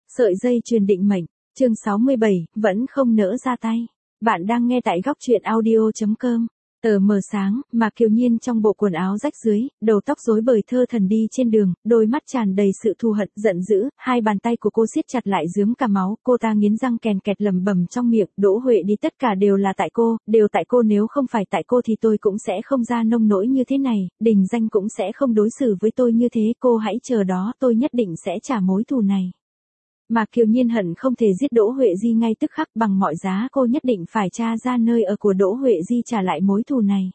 Sợi dây chuyền định mệnh, chương 67, vẫn không nỡ ra tay. Bạn đang nghe tại góc truyện audio.com. Tờ mờ sáng, Mạc Kiều Nhiên trong bộ quần áo rách dưới, đầu tóc rối bời thơ thẩn đi trên đường, đôi mắt tràn đầy sự thù hận, giận dữ, hai bàn tay của cô siết chặt lại rướm cả máu, cô ta nghiến răng kèn kẹt lẩm bẩm trong miệng, Đỗ Huệ đi tất cả đều là tại cô, đều tại cô, nếu không phải tại cô thì tôi cũng sẽ không ra nông nỗi như thế này, Đình Danh cũng sẽ không đối xử với tôi như thế, cô hãy chờ đó, tôi nhất định sẽ trả mối thù này. Mạc Kiều Nhiên hận không thể giết Đỗ Huệ Di ngay tức khắc, bằng mọi giá cô nhất định phải tra ra nơi ở của Đỗ Huệ Di trả lại mối thù này.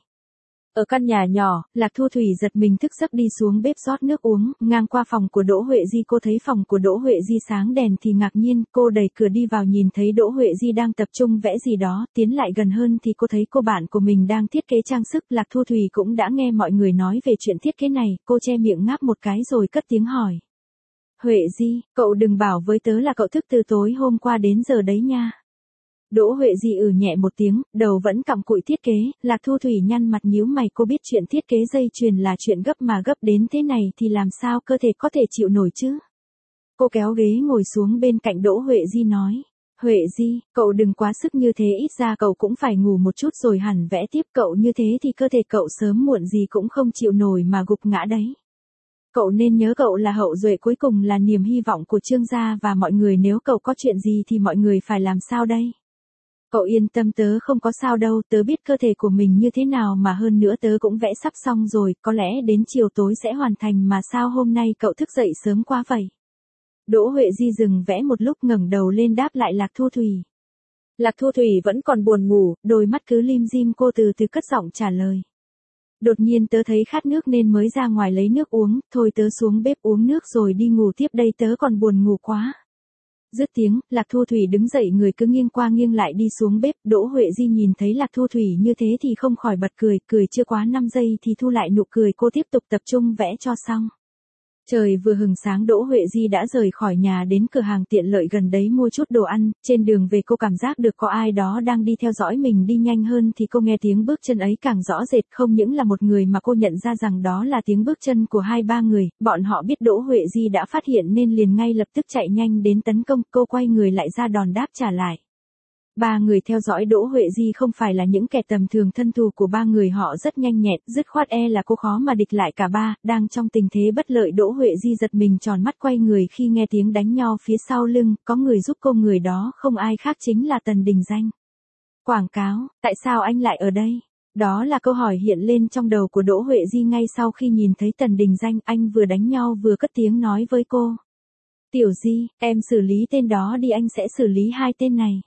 Ở căn nhà nhỏ, Lạc Thu Thủy giật mình thức giấc đi xuống bếp rót nước uống, ngang qua phòng của Đỗ Huệ Di cô thấy phòng của Đỗ Huệ Di sáng đèn thì ngạc nhiên, cô đẩy cửa đi vào nhìn thấy Đỗ Huệ Di đang tập trung vẽ gì đó, tiến lại gần hơn thì cô thấy cô bạn của mình đang thiết kế trang sức, Lạc Thu Thủy cũng đã nghe mọi người nói về chuyện thiết kế này, cô che miệng ngáp một cái rồi cất tiếng hỏi. Huệ Di, cậu đừng bảo với tớ là cậu thức từ tối hôm qua đến giờ đấy nha. Đỗ Huệ Di nhẹ một tiếng, đầu vẫn cặm cụi thiết kế, Lạc Thu Thủy nhăn mặt nhíu mày, cô biết chuyện thiết kế dây chuyền là chuyện gấp mà gấp đến thế này thì làm sao cơ thể có thể chịu nổi chứ. Cô kéo ghế ngồi xuống bên cạnh Đỗ Huệ Di nói. Huệ Di, cậu đừng quá sức như thế, ít ra cậu cũng phải ngủ một chút rồi hẳn vẽ tiếp, cậu như thế thì cơ thể cậu sớm muộn gì cũng không chịu nổi mà gục ngã đấy. Cậu nên nhớ cậu là hậu duệ cuối cùng, là niềm hy vọng của Trương gia và mọi người, nếu cậu có chuyện gì thì mọi người phải làm sao đây? Cậu yên tâm, tớ không có sao đâu, tớ biết cơ thể của mình như thế nào, mà hơn nữa tớ cũng vẽ sắp xong rồi, có lẽ đến chiều tối sẽ hoàn thành, mà sao hôm nay cậu thức dậy sớm quá vậy? Đỗ Huệ Di dừng vẽ một lúc ngẩng đầu lên đáp lại Lạc Thu Thủy. Lạc Thu Thủy vẫn còn buồn ngủ, đôi mắt cứ lim dim, cô từ từ cất giọng trả lời. Đột nhiên tớ thấy khát nước nên mới ra ngoài lấy nước uống, thôi tớ xuống bếp uống nước rồi đi ngủ tiếp đây, tớ còn buồn ngủ quá. Dứt tiếng, Lạc Thu Thủy đứng dậy, người cứ nghiêng qua nghiêng lại đi xuống bếp, Đỗ Huệ Di nhìn thấy Lạc Thu Thủy như thế thì không khỏi bật cười, cười chưa quá 5 giây thì thu lại nụ cười, cô tiếp tục tập trung vẽ cho xong. Trời vừa hừng sáng, Đỗ Huệ Di đã rời khỏi nhà đến cửa hàng tiện lợi gần đấy mua chút đồ ăn, trên đường về cô cảm giác được có ai đó đang đi theo dõi mình, đi nhanh hơn thì cô nghe tiếng bước chân ấy càng rõ rệt, không những là một người mà cô nhận ra rằng đó là tiếng bước chân của 2-3 người, bọn họ biết Đỗ Huệ Di đã phát hiện nên liền ngay lập tức chạy nhanh đến tấn công, cô quay người lại ra đòn đáp trả lại. 3 người theo dõi Đỗ Huệ Di không phải là những kẻ tầm thường, thân thù của 3 người họ rất nhanh nhẹn, dứt khoát là cô khó mà địch lại cả ba, đang trong tình thế bất lợi Đỗ Huệ Di giật mình tròn mắt quay người khi nghe tiếng đánh nhau phía sau lưng, có người giúp cô, người đó không ai khác chính là Tần Đình Danh. Quảng cáo, tại sao anh lại ở đây? Đó là câu hỏi hiện lên trong đầu của Đỗ Huệ Di ngay sau khi nhìn thấy Tần Đình Danh, anh vừa đánh nhau vừa cất tiếng nói với cô. Tiểu Di, em xử lý tên đó đi, anh sẽ xử lý 2 tên này.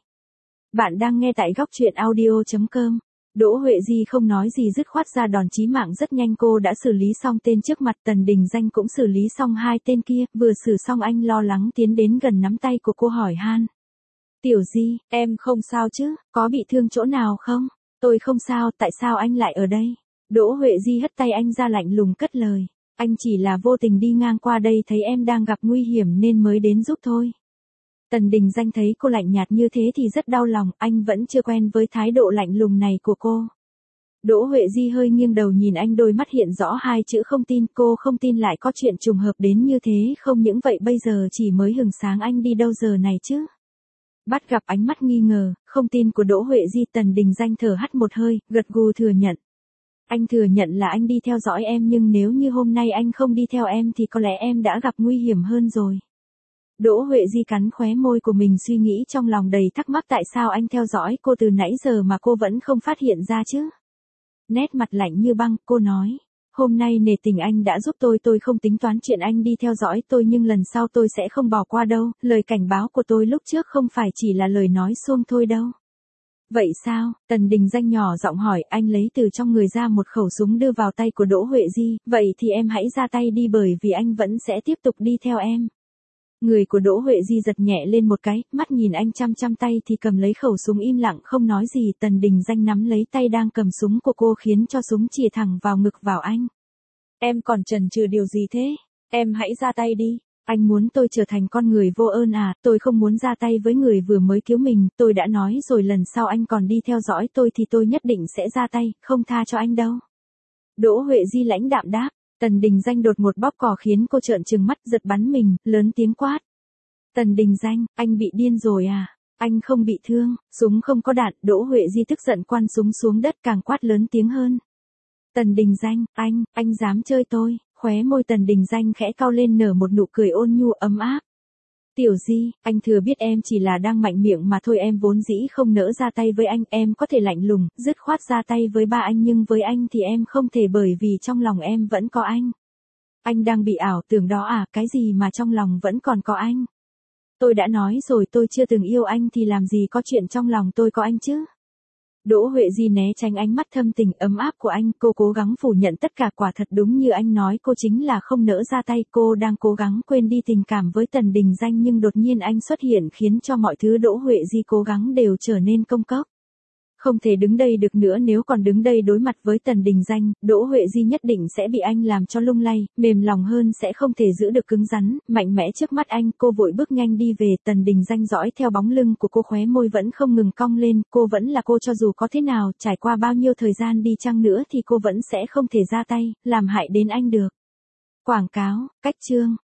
Bạn đang nghe tại góc truyện audio.com. Đỗ Huệ Di không nói gì dứt khoát ra đòn chí mạng rất nhanh, cô đã xử lý xong tên trước mặt, Tần Đình Danh cũng xử lý xong 2 tên kia, vừa xử xong anh lo lắng tiến đến gần nắm tay của cô hỏi han. Tiểu Di, em không sao chứ, có bị thương chỗ nào không? Tôi không sao, tại sao anh lại ở đây? Đỗ Huệ Di hất tay anh ra lạnh lùng cất lời. Anh chỉ là vô tình đi ngang qua đây thấy em đang gặp nguy hiểm nên mới đến giúp thôi. Tần Đình Danh thấy cô lạnh nhạt như thế thì rất đau lòng, anh vẫn chưa quen với thái độ lạnh lùng này của cô. Đỗ Huệ Di hơi nghiêng đầu nhìn anh, đôi mắt hiện rõ 2 chữ không tin, cô không tin lại có chuyện trùng hợp đến như thế, không những vậy bây giờ chỉ mới hừng sáng anh đi đâu giờ này chứ? Bắt gặp ánh mắt nghi ngờ, không tin của Đỗ Huệ Di, Tần Đình Danh thở hắt một hơi, gật gù thừa nhận. Anh thừa nhận là anh đi theo dõi em, nhưng nếu như hôm nay anh không đi theo em thì có lẽ em đã gặp nguy hiểm hơn rồi. Đỗ Huệ Di cắn khóe môi của mình, suy nghĩ trong lòng đầy thắc mắc tại sao anh theo dõi cô từ nãy giờ mà cô vẫn không phát hiện ra chứ. Nét mặt lạnh như băng, cô nói, hôm nay nể tình anh đã giúp tôi không tính toán chuyện anh đi theo dõi tôi, nhưng lần sau tôi sẽ không bỏ qua đâu, lời cảnh báo của tôi lúc trước không phải chỉ là lời nói suông thôi đâu. Vậy sao? Tần Đình Danh nhỏ giọng hỏi, anh lấy từ trong người ra một khẩu súng đưa vào tay của Đỗ Huệ Di, vậy thì em hãy ra tay đi, bởi vì anh vẫn sẽ tiếp tục đi theo em. Người của Đỗ Huệ Di giật nhẹ lên một cái, mắt nhìn anh chăm chăm, tay thì cầm lấy khẩu súng im lặng không nói gì, Tần Đình Danh nắm lấy tay đang cầm súng của cô khiến cho súng chĩa thẳng vào ngực vào anh. Em còn chần chừ điều gì thế? Em hãy ra tay đi. Anh muốn tôi trở thành con người vô ơn à? Tôi không muốn ra tay với người vừa mới cứu mình, tôi đã nói rồi, lần sau anh còn đi theo dõi tôi thì tôi nhất định sẽ ra tay, không tha cho anh đâu. Đỗ Huệ Di lãnh đạm đáp. Tần Đình Danh đột một bóp cò khiến cô trợn trừng mắt, giật bắn mình, lớn tiếng quát. Tần Đình Danh, anh bị điên rồi à? Anh không bị thương, súng không có đạn, Đỗ Huệ Di tức giận quăng súng xuống đất càng quát lớn tiếng hơn. Tần Đình Danh, anh dám chơi tôi, khóe môi Tần Đình Danh khẽ cau lên nở một nụ cười ôn nhu ấm áp. Tiểu Di, anh thừa biết em chỉ là đang mạnh miệng mà thôi, em vốn dĩ không nỡ ra tay với anh, em có thể lạnh lùng, dứt khoát ra tay với ba anh nhưng với anh thì em không thể bởi vì trong lòng em vẫn có anh. Anh đang bị ảo tưởng đó à, cái gì mà trong lòng vẫn còn có anh? Tôi đã nói rồi tôi chưa từng yêu anh thì làm gì có chuyện trong lòng tôi có anh chứ? Đỗ Huệ Di né tránh ánh mắt thâm tình ấm áp của anh, cô cố gắng phủ nhận tất cả, quả thật đúng như anh nói, cô chính là không nỡ ra tay, cô đang cố gắng quên đi tình cảm với Tần Đình Danh nhưng đột nhiên anh xuất hiện khiến cho mọi thứ Đỗ Huệ Di cố gắng đều trở nên công cốc. Không thể đứng đây được nữa, nếu còn đứng đây đối mặt với Tần Đình Danh, Đỗ Huệ Di nhất định sẽ bị anh làm cho lung lay, mềm lòng hơn sẽ không thể giữ được cứng rắn, mạnh mẽ trước mắt anh, cô vội bước nhanh đi về, Tần Đình Danh dõi theo bóng lưng của cô, khóe môi vẫn không ngừng cong lên, cô vẫn là cô, cho dù có thế nào, trải qua bao nhiêu thời gian đi chăng nữa thì cô vẫn sẽ không thể ra tay, làm hại đến anh được. Quảng cáo, cách chương.